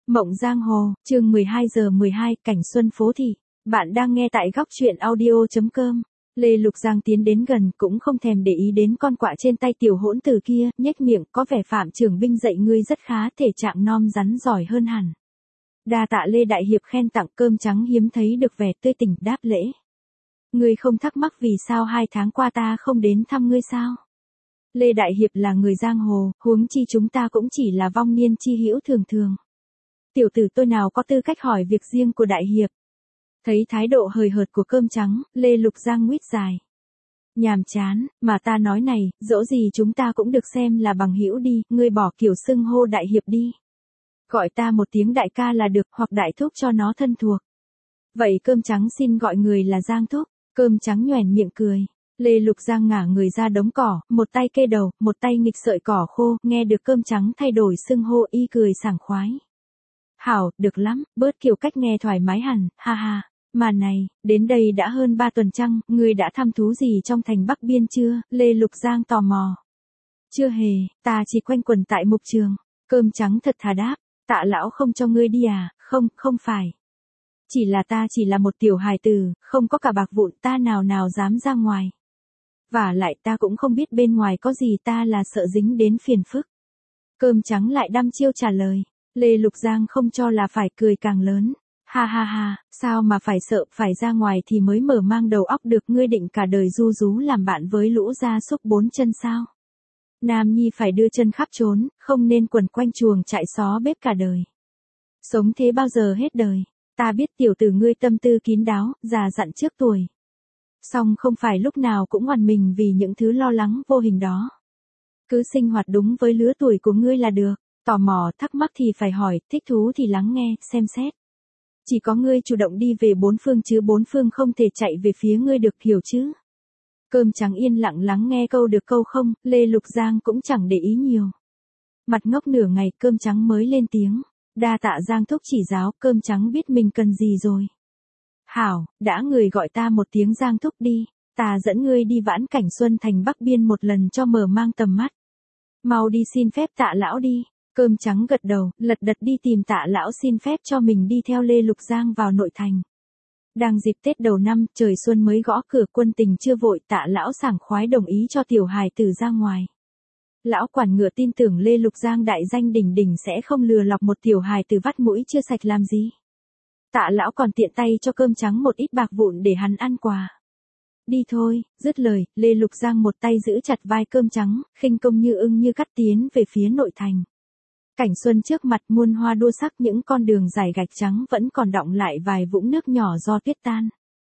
Mộng Giang Hồ, chương 12 giờ 12, cảnh xuân phố thị. Bạn đang nghe tại góc truyện audio.com. Lê Lục Giang tiến đến gần cũng không thèm để ý đến con quạ trên tay tiểu hỗn tử kia, nhếch miệng, có vẻ Phạm trưởng binh dạy ngươi rất khá, thể trạng non rắn giỏi hơn hẳn. Đa tạ Lê Đại Hiệp khen tặng. Cơm trắng hiếm thấy được vẻ tươi tỉnh đáp lễ. Ngươi không thắc mắc vì sao 2 tháng qua ta không đến thăm ngươi sao? Lê Đại Hiệp là người giang hồ, huống chi chúng ta cũng chỉ là vong niên chi hữu thường thường. Tiểu tử tôi nào có tư cách hỏi việc riêng của Đại Hiệp. Thấy thái độ hời hợt của Cơm trắng, Lê Lục Giang nguyết dài. Nhàm chán, mà ta nói này, dẫu gì chúng ta cũng được xem là bằng hữu đi, ngươi bỏ kiểu xưng hô Đại Hiệp đi. Gọi ta một tiếng đại ca là được, hoặc đại thúc cho nó thân thuộc. Vậy Cơm trắng xin gọi người là Giang thúc. Cơm trắng nhoẻn miệng cười. Lê Lục Giang ngả người ra đống cỏ, một tay kê đầu, một tay nghịch sợi cỏ khô, nghe được Cơm trắng thay đổi xưng hô y cười sảng khoái. Hảo, được lắm, bớt kiểu cách nghe thoải mái hẳn, ha ha. Mà này, đến đây đã hơn 3 tuần trăng, ngươi đã thăm thú gì trong thành Bắc Biên chưa? Lê Lục Giang tò mò. Chưa hề, ta chỉ quanh quẩn tại mục trường. Cơm trắng thật thà đáp, Tạ lão không cho ngươi đi à? Không, không phải. Chỉ là ta chỉ là một tiểu hài tử, không có cả bạc vụn, ta nào dám ra ngoài. Và lại ta cũng không biết bên ngoài có gì, ta là sợ dính đến phiền phức. Cơm trắng lại đăm chiêu trả lời. Lê Lục Giang không cho là phải, cười càng lớn. Ha ha ha, sao mà phải sợ, phải ra ngoài thì mới mở mang đầu óc được, ngươi định cả đời ru rú làm bạn với lũ gia súc 4 chân sao? Nam nhi phải đưa chân khắp trốn, không nên quẩn quanh chuồng trại xó bếp cả đời. Sống thế bao giờ hết đời, ta biết tiểu tử ngươi tâm tư kín đáo, già dặn trước tuổi. Song không phải lúc nào cũng oằn mình vì những thứ lo lắng vô hình đó. Cứ sinh hoạt đúng với lứa tuổi của ngươi là được, tò mò thắc mắc thì phải hỏi, thích thú thì lắng nghe, xem xét. Chỉ có ngươi chủ động đi về 4 phương chứ 4 phương không thể chạy về phía ngươi được, hiểu chứ? Cơm trắng yên lặng lắng nghe câu được câu không, Lê Lục Giang cũng chẳng để ý nhiều. Mặt ngốc nửa ngày, Cơm trắng mới lên tiếng. Đa tạ Giang thúc chỉ giáo. Cơm trắng biết mình cần gì rồi. Hảo, đã người gọi ta một tiếng Giang thúc đi, ta dẫn ngươi đi vãn cảnh xuân thành Bắc Biên một lần cho mở mang tầm mắt. Mau đi xin phép Tạ lão đi. Cơm trắng gật đầu, lật đật đi tìm Tạ lão xin phép cho mình đi theo Lê Lục Giang vào nội thành. Đang dịp Tết đầu năm, trời xuân mới gõ cửa, quân tình chưa vội, Tạ lão sảng khoái đồng ý cho tiểu hài tử ra ngoài. Lão quản ngựa tin tưởng Lê Lục Giang đại danh đỉnh đỉnh sẽ không lừa lọc một tiểu hài tử vắt mũi chưa sạch làm gì. Tạ lão còn tiện tay cho Cơm trắng một ít bạc vụn để hắn ăn quà. Đi thôi, dứt lời, Lê Lục Giang một tay giữ chặt vai Cơm trắng, khinh công như ưng như cắt tiến về phía nội thành. Cảnh xuân trước mặt muôn hoa đua sắc, những con đường dài gạch trắng vẫn còn đọng lại vài vũng nước nhỏ do tuyết tan.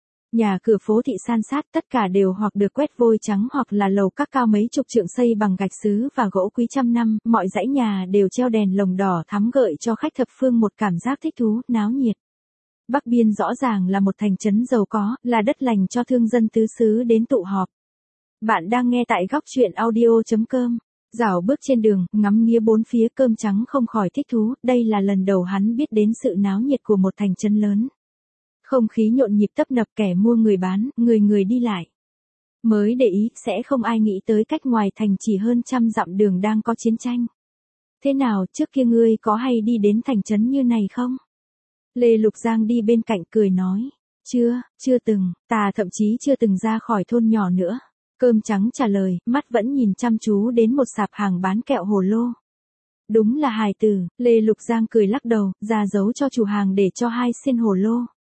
Nhà cửa phố thị san sát, tất cả đều hoặc được quét vôi trắng hoặc là lầu các cao mấy chục trượng xây bằng gạch sứ và gỗ quý trăm năm, mọi dãy nhà đều treo đèn lồng đỏ thắm gợi cho khách thập phương một cảm giác thích thú, náo nhiệt. Bắc Biên rõ ràng là một thành trấn giàu có, là đất lành cho thương dân tứ xứ đến tụ họp. Bạn đang nghe tại góc truyện audio.com. Dạo bước trên đường, ngắm nghía bốn phía, Cơm trắng không khỏi thích thú, đây là lần đầu hắn biết đến sự náo nhiệt của một thành trấn lớn. Không khí nhộn nhịp tấp nập, kẻ mua người bán, người đi lại. Mới để ý, sẽ không ai nghĩ tới cách ngoài thành chỉ hơn 100 dặm đường đang có chiến tranh. Thế nào, trước kia ngươi có hay đi đến thành trấn như này không? Lê Lục Giang đi bên cạnh cười nói. Chưa từng, ta thậm chí chưa từng ra khỏi thôn nhỏ nữa. Cơm trắng trả lời, mắt vẫn nhìn chăm chú đến một sạp hàng bán kẹo hồ lô. Đúng là hài tử. Lê Lục Giang cười lắc đầu, ra dấu cho chủ hàng để cho 2 xiên hồ lô.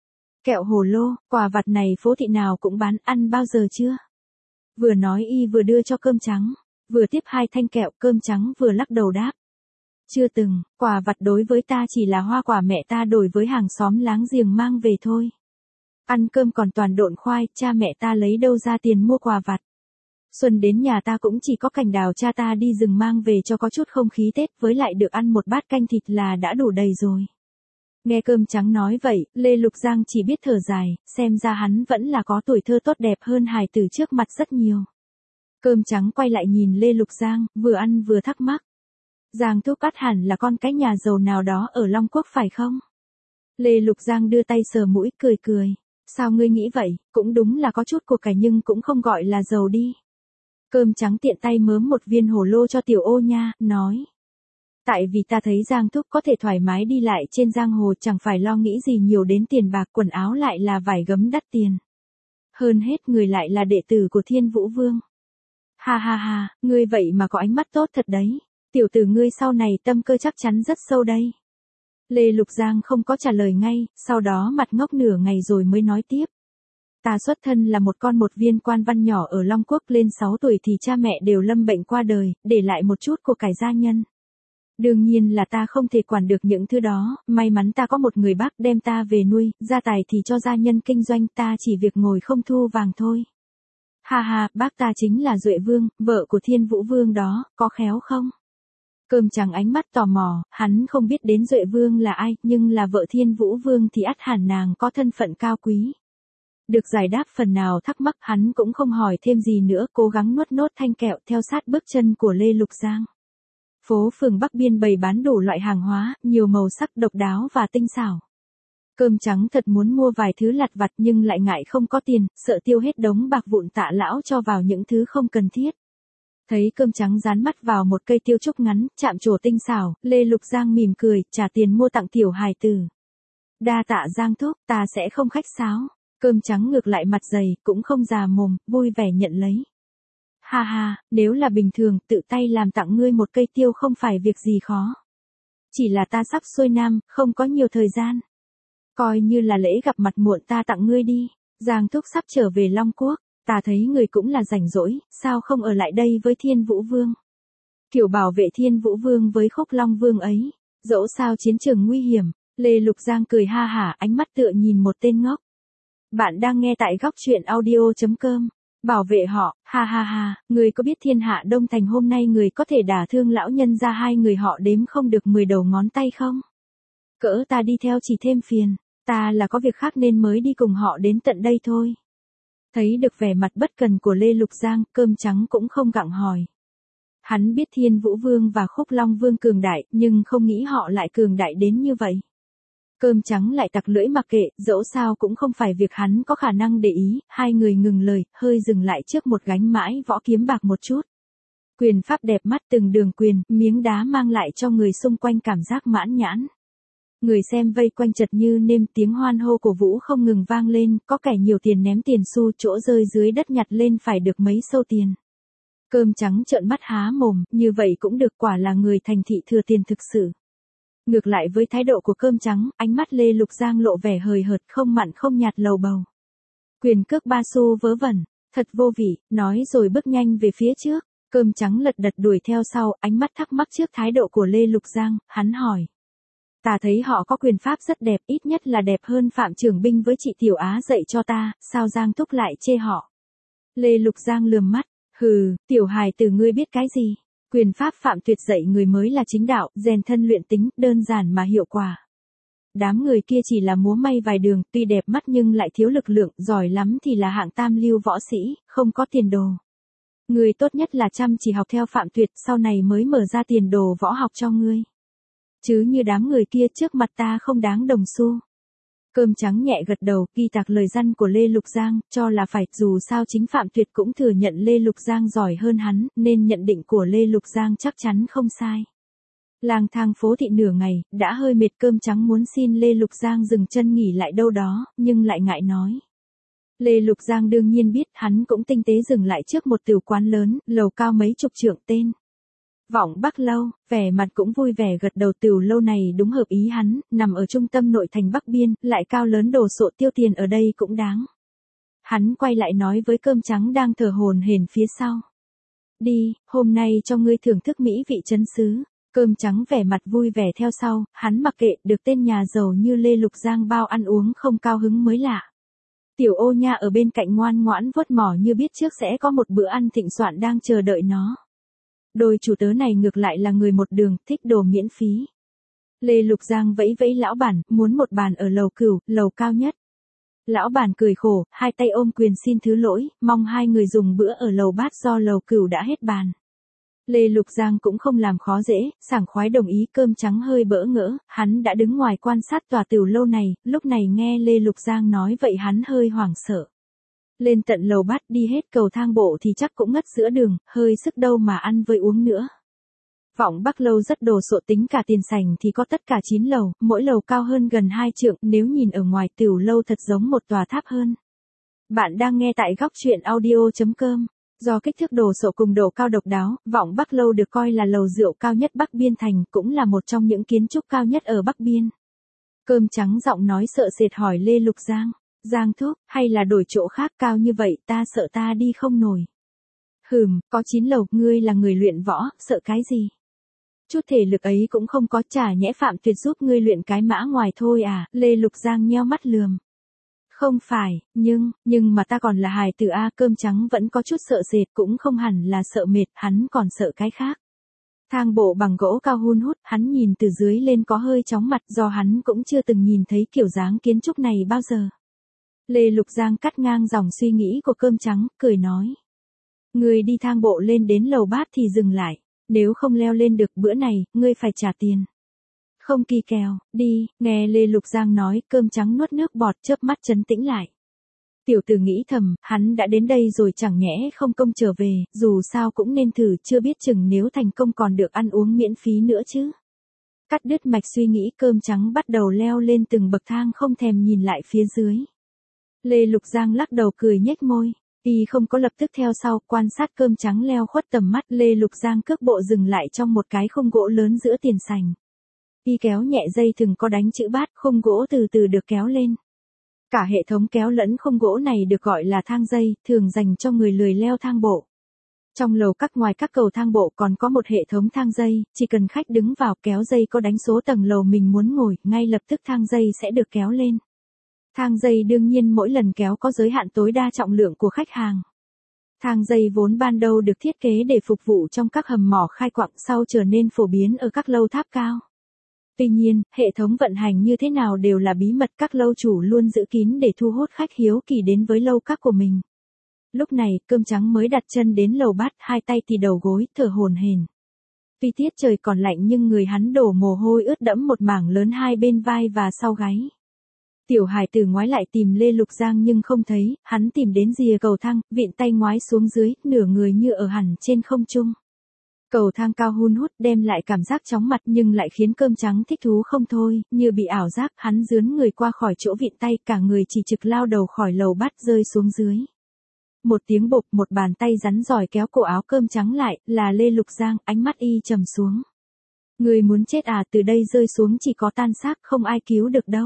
Kẹo hồ lô, quà vặt này phố thị nào cũng bán, ăn bao giờ chưa? Vừa nói y vừa đưa cho Cơm trắng, vừa tiếp 2 thanh kẹo. Cơm trắng vừa lắc đầu đáp. Chưa từng, quà vặt đối với ta chỉ là hoa quả mẹ ta đổi với hàng xóm láng giềng mang về thôi. Ăn cơm còn toàn độn khoai, cha mẹ ta lấy đâu ra tiền mua quà vặt. Xuân đến nhà ta cũng chỉ có cành đào cha ta đi rừng mang về cho có chút không khí Tết, với lại được ăn một bát canh thịt là đã đủ đầy rồi. Nghe Cơm trắng nói vậy, Lê Lục Giang chỉ biết thở dài, xem ra hắn vẫn là có tuổi thơ tốt đẹp hơn hài tử trước mặt rất nhiều. Cơm trắng quay lại nhìn Lê Lục Giang, vừa ăn vừa thắc mắc. Giang thúc ắt hẳn là con cái nhà giàu nào đó ở Long Quốc phải không? Lê Lục Giang đưa tay sờ mũi, cười. Sao ngươi nghĩ vậy, cũng đúng là có chút của cải nhưng cũng không gọi là giàu đi. Cơm trắng tiện tay mớm một viên hồ lô cho tiểu ô nha, nói. Tại vì ta thấy Giang Thúc có thể thoải mái đi lại trên giang hồ, chẳng phải lo nghĩ gì nhiều đến tiền bạc, quần áo lại là vải gấm đắt tiền. Hơn hết người lại là đệ tử của Thiên Vũ Vương. Ha ha ha, ngươi vậy mà có ánh mắt tốt thật đấy. Tiểu tử ngươi sau này tâm cơ chắc chắn rất sâu đây. Lê Lục Giang không có trả lời ngay, sau đó mặt ngốc nửa ngày rồi mới nói tiếp. Ta xuất thân là một viên quan văn nhỏ ở Long Quốc, lên 6 tuổi thì cha mẹ đều lâm bệnh qua đời, để lại một chút của cải gia nhân. Đương nhiên là ta không thể quản được những thứ đó, may mắn ta có một người bác đem ta về nuôi, gia tài thì cho gia nhân kinh doanh, ta chỉ việc ngồi không thu vàng thôi. Ha ha, bác ta chính là Duệ Vương, vợ của Thiên Vũ Vương đó, có khéo không? Cơm trắng ánh mắt tò mò, hắn không biết đến Duệ Vương là ai, nhưng là vợ Thiên Vũ Vương thì ắt hẳn nàng có thân phận cao quý. Được giải đáp phần nào thắc mắc, hắn cũng không hỏi thêm gì nữa, cố gắng nuốt nốt thanh kẹo theo sát bước chân của Lê Lục Giang. Phố phường Bắc Biên bày bán đủ loại hàng hóa, nhiều màu sắc độc đáo và tinh xảo. Cơm trắng thật muốn mua vài thứ lặt vặt nhưng lại ngại không có tiền, sợ tiêu hết đống bạc vụn Tạ lão cho vào những thứ không cần thiết. Thấy cơm trắng dán mắt vào một cây tiêu trúc ngắn, chạm trổ tinh xảo, Lê Lục Giang mỉm cười, trả tiền mua tặng tiểu hài tử. Đa tạ Giang thúc, ta sẽ không khách sáo. Cơm trắng ngược lại mặt dày, cũng không già mồm, vui vẻ nhận lấy. Ha ha, nếu là bình thường, tự tay làm tặng ngươi một cây tiêu không phải việc gì khó. Chỉ là ta sắp xuôi nam, không có nhiều thời gian. Coi như là lễ gặp mặt muộn ta tặng ngươi đi. Giang thúc sắp trở về Long Quốc, ta thấy người cũng là rảnh rỗi, sao không ở lại đây với Thiên Vũ Vương? Kiểu bảo vệ Thiên Vũ Vương với Khúc Long Vương ấy, dẫu sao chiến trường nguy hiểm. Lê Lục Giang cười ha hả, ánh mắt tựa nhìn một tên ngốc. Bạn đang nghe tại góc truyện audio.com. Bảo vệ họ, ha ha ha, người có biết thiên hạ đông thành hôm nay người có thể đả thương lão nhân ra 2 người họ đếm không được 10 đầu ngón tay không? Cỡ ta đi theo chỉ thêm phiền, ta là có việc khác nên mới đi cùng họ đến tận đây thôi. Thấy được vẻ mặt bất cần của Lê Lục Giang, cơm trắng cũng không gặng hỏi. Hắn biết Thiên Vũ Vương và Khúc Long Vương cường đại, nhưng không nghĩ họ lại cường đại đến như vậy. Cơm trắng lại tặc lưỡi mặc kệ, dẫu sao cũng không phải việc hắn có khả năng để ý, 2 người ngừng lời, hơi dừng lại trước một gánh mãi võ kiếm bạc một chút. Quyền pháp đẹp mắt, từng đường quyền, miếng đá mang lại cho người xung quanh cảm giác mãn nhãn. Người xem vây quanh chật như nêm, tiếng hoan hô cổ vũ không ngừng vang lên, có kẻ nhiều tiền ném tiền xu, chỗ rơi dưới đất nhặt lên phải được mấy sâu tiền. Cơm trắng trợn mắt há mồm, như vậy cũng được, quả là người thành thị thừa tiền thực sự. Ngược lại với thái độ của cơm trắng, ánh mắt Lê Lục Giang lộ vẻ hời hợt, không mặn không nhạt lầu bầu. Quyền cước ba xu vớ vẩn, thật vô vị, nói rồi bước nhanh về phía trước. Cơm trắng lật đật đuổi theo sau, ánh mắt thắc mắc trước thái độ của Lê Lục Giang, hắn hỏi. Ta thấy họ có quyền pháp rất đẹp, ít nhất là đẹp hơn Phạm Trưởng Binh với chị Tiểu Á dạy cho ta, sao Giang thúc lại chê họ? Lê Lục Giang lườm mắt, hừ, tiểu hài tử ngươi biết cái gì? Quyền pháp Phạm Tuyệt dạy người mới là chính đạo, rèn thân luyện tính, đơn giản mà hiệu quả. Đám người kia chỉ là múa may vài đường, tuy đẹp mắt nhưng lại thiếu lực lượng, giỏi lắm thì là hạng tam lưu võ sĩ, không có tiền đồ. Người tốt nhất là chăm chỉ học theo Phạm Tuyệt, sau này mới mở ra tiền đồ võ học cho ngươi. Chứ như đám người kia trước mặt ta không đáng đồng xu. Cơm trắng nhẹ gật đầu, ghi tạc lời răn của Lê Lục Giang, cho là phải, dù sao chính Phạm Tuyệt cũng thừa nhận Lê Lục Giang giỏi hơn hắn, nên nhận định của Lê Lục Giang chắc chắn không sai. Lang thang phố thị nửa ngày, đã hơi mệt, cơm trắng muốn xin Lê Lục Giang dừng chân nghỉ lại đâu đó, nhưng lại ngại nói. Lê Lục Giang đương nhiên biết, hắn cũng tinh tế dừng lại trước một tiểu quán lớn, lầu cao mấy chục trượng, tên Vọng Bắc Lâu, vẻ mặt cũng vui vẻ gật đầu, tiểu lâu này đúng hợp ý hắn, nằm ở trung tâm nội thành Bắc Biên, lại cao lớn đồ sộ, tiêu tiền ở đây cũng đáng. Hắn quay lại nói với cơm trắng đang thở hổn hển phía sau. Đi, hôm nay cho ngươi thưởng thức mỹ vị trấn xứ. Cơm trắng vẻ mặt vui vẻ theo sau, hắn mặc kệ, được tên nhà giàu như Lê Lục Giang bao ăn uống không cao hứng mới lạ. Tiểu Ô Nha ở bên cạnh ngoan ngoãn vuốt mỏ như biết trước sẽ có một bữa ăn thịnh soạn đang chờ đợi nó. Đôi chủ tớ này ngược lại là người một đường, thích đồ miễn phí. Lê Lục Giang vẫy vẫy lão bản, muốn một bàn ở lầu Cửu, lầu cao nhất. Lão bản cười khổ, hai tay ôm quyền xin thứ lỗi, mong 2 người dùng bữa ở lầu Bát do lầu Cửu đã hết bàn. Lê Lục Giang cũng không làm khó dễ, sảng khoái đồng ý. Cơm trắng hơi bỡ ngỡ, hắn đã đứng ngoài quan sát tòa tiểu lâu này, lúc này nghe Lê Lục Giang nói vậy hắn hơi hoảng sợ. Lên tận lầu Bát đi hết cầu thang bộ thì chắc cũng ngất giữa đường, hơi sức đâu mà ăn với uống nữa. Vọng Bắc lâu rất đồ sộ, tính cả tiền sảnh thì có tất cả 9 lầu, mỗi lầu cao hơn gần 2 trượng, nếu nhìn ở ngoài tiểu lâu thật giống một tòa tháp hơn. Bạn đang nghe tại góc truyện audio.com. Do kích thước đồ sộ cùng độ cao độc đáo, Vọng Bắc lâu được coi là lầu rượu cao nhất Bắc Biên thành, cũng là một trong những kiến trúc cao nhất ở Bắc Biên. Cơm trắng giọng nói sợ sệt hỏi Lê Lục Giang, Giang thúc, hay là đổi chỗ khác, cao như vậy ta sợ ta đi không nổi. Có 9 lầu, ngươi là người luyện võ, sợ cái gì? Chút thể lực ấy cũng không có, chả nhẽ Phạm Tuyệt giúp ngươi luyện cái mã ngoài thôi à? Lê Lục Giang nheo mắt lườm. Không phải, nhưng mà ta còn là hài tử a. Cơm trắng vẫn có chút sợ sệt, cũng không hẳn là sợ mệt, hắn còn sợ cái khác. Thang bộ bằng gỗ cao hun hút, hắn nhìn từ dưới lên có hơi chóng mặt, do hắn cũng chưa từng nhìn thấy kiểu dáng kiến trúc này bao giờ. Lê Lục Giang cắt ngang dòng suy nghĩ của cơm trắng, cười nói. Ngươi đi thang bộ lên đến lầu bát thì dừng lại, nếu không leo lên được bữa này, ngươi phải trả tiền. Không kỳ kèo, đi. Nghe Lê Lục Giang nói, cơm trắng nuốt nước bọt, chớp mắt trấn tĩnh lại. Tiểu tử nghĩ thầm, hắn đã đến đây rồi chẳng nhẽ không công trở về, dù sao cũng nên thử, chưa biết chừng nếu thành công còn được ăn uống miễn phí nữa chứ. Cắt đứt mạch suy nghĩ, cơm trắng bắt đầu leo lên từng bậc thang, không thèm nhìn lại phía dưới. Lê Lục Giang lắc đầu cười nhếch môi. Y không có lập tức theo sau, quan sát cơm trắng leo khuất tầm mắt. Lê Lục Giang cước bộ dừng lại trong một cái khung gỗ lớn giữa tiền sảnh. Y kéo nhẹ dây thừng có đánh chữ bát, khung gỗ từ từ được kéo lên. Cả hệ thống kéo lẫn khung gỗ này được gọi là thang dây, thường dành cho người lười leo thang bộ. Trong lầu các ngoài các cầu thang bộ còn có một hệ thống thang dây, chỉ cần khách đứng vào kéo dây có đánh số tầng lầu mình muốn ngồi, ngay lập tức thang dây sẽ được kéo lên. Thang dây đương nhiên mỗi lần kéo có giới hạn tối đa trọng lượng của khách hàng. Thang dây vốn ban đầu được thiết kế để phục vụ trong các hầm mỏ khai quặng, sau trở nên phổ biến ở các lâu tháp cao. Tuy nhiên, hệ thống vận hành như thế nào đều là bí mật, các lâu chủ luôn giữ kín để thu hút khách hiếu kỳ đến với lâu các của mình. Lúc này, cơm trắng mới đặt chân đến lầu bát, hai tay thì đầu gối, thở hổn hển. Tuy tiết trời còn lạnh nhưng người hắn đổ mồ hôi ướt đẫm một mảng lớn hai bên vai và sau gáy. Tiểu hài tử ngoái lại tìm Lê Lục Giang nhưng không thấy, hắn tìm đến rìa cầu thang, vịn tay ngoái xuống dưới, nửa người như ở hẳn trên không trung. Cầu thang cao hun hút đem lại cảm giác chóng mặt nhưng lại khiến cơm trắng thích thú không thôi, như bị ảo giác, hắn dướn người qua khỏi chỗ vịn tay, cả người chỉ trực lao đầu khỏi lầu bát rơi xuống dưới. Một tiếng bộp, một bàn tay rắn giỏi kéo cổ áo cơm trắng lại, là Lê Lục Giang, ánh mắt y trầm xuống. Người muốn chết à, từ đây rơi xuống chỉ có tan xác, không ai cứu được đâu.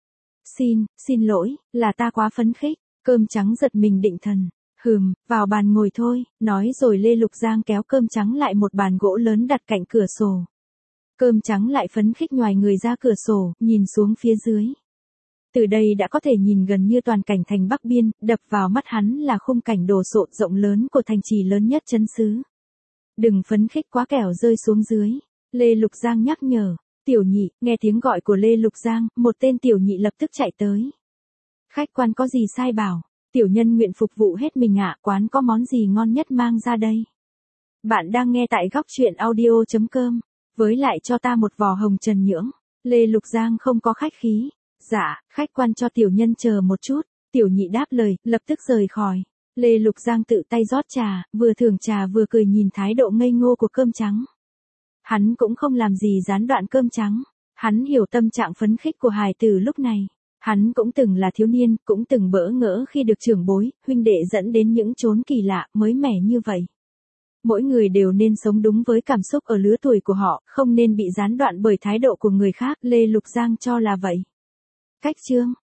Xin lỗi, là ta quá phấn khích. Cơm trắng giật mình định thần. Vào bàn ngồi thôi, nói rồi Lê Lục Giang kéo cơm trắng lại một bàn gỗ lớn đặt cạnh cửa sổ. Cơm trắng lại phấn khích nhoài người ra cửa sổ, nhìn xuống phía dưới. Từ đây đã có thể nhìn gần như toàn cảnh thành Bắc Biên, đập vào mắt hắn là khung cảnh đồ sộ rộng lớn của thành trì lớn nhất trấn xứ. Đừng phấn khích quá kẻo rơi xuống dưới. Lê Lục Giang nhắc nhở. Tiểu nhị, nghe tiếng gọi của Lê Lục Giang, một tên tiểu nhị lập tức chạy tới. Khách quan có gì sai bảo, tiểu nhân nguyện phục vụ hết mình ạ, quán có món gì ngon nhất mang ra đây. Bạn đang nghe tại góc truyện audio.com, với lại cho ta một vò hồng trần nhưỡng. Lê Lục Giang không có khách khí. Dạ, khách quan cho tiểu nhân chờ một chút, tiểu nhị đáp lời, lập tức rời khỏi. Lê Lục Giang tự tay rót trà, vừa thưởng trà vừa cười nhìn thái độ ngây ngô của cơm trắng. Hắn cũng không làm gì gián đoạn cơm trắng. Hắn hiểu tâm trạng phấn khích của hài tử lúc này. Hắn cũng từng là thiếu niên, cũng từng bỡ ngỡ khi được trưởng bối, huynh đệ dẫn đến những chốn kỳ lạ, mới mẻ như vậy. Mỗi người đều nên sống đúng với cảm xúc ở lứa tuổi của họ, không nên bị gián đoạn bởi thái độ của người khác. Lê Lục Giang cho là vậy. Cách chương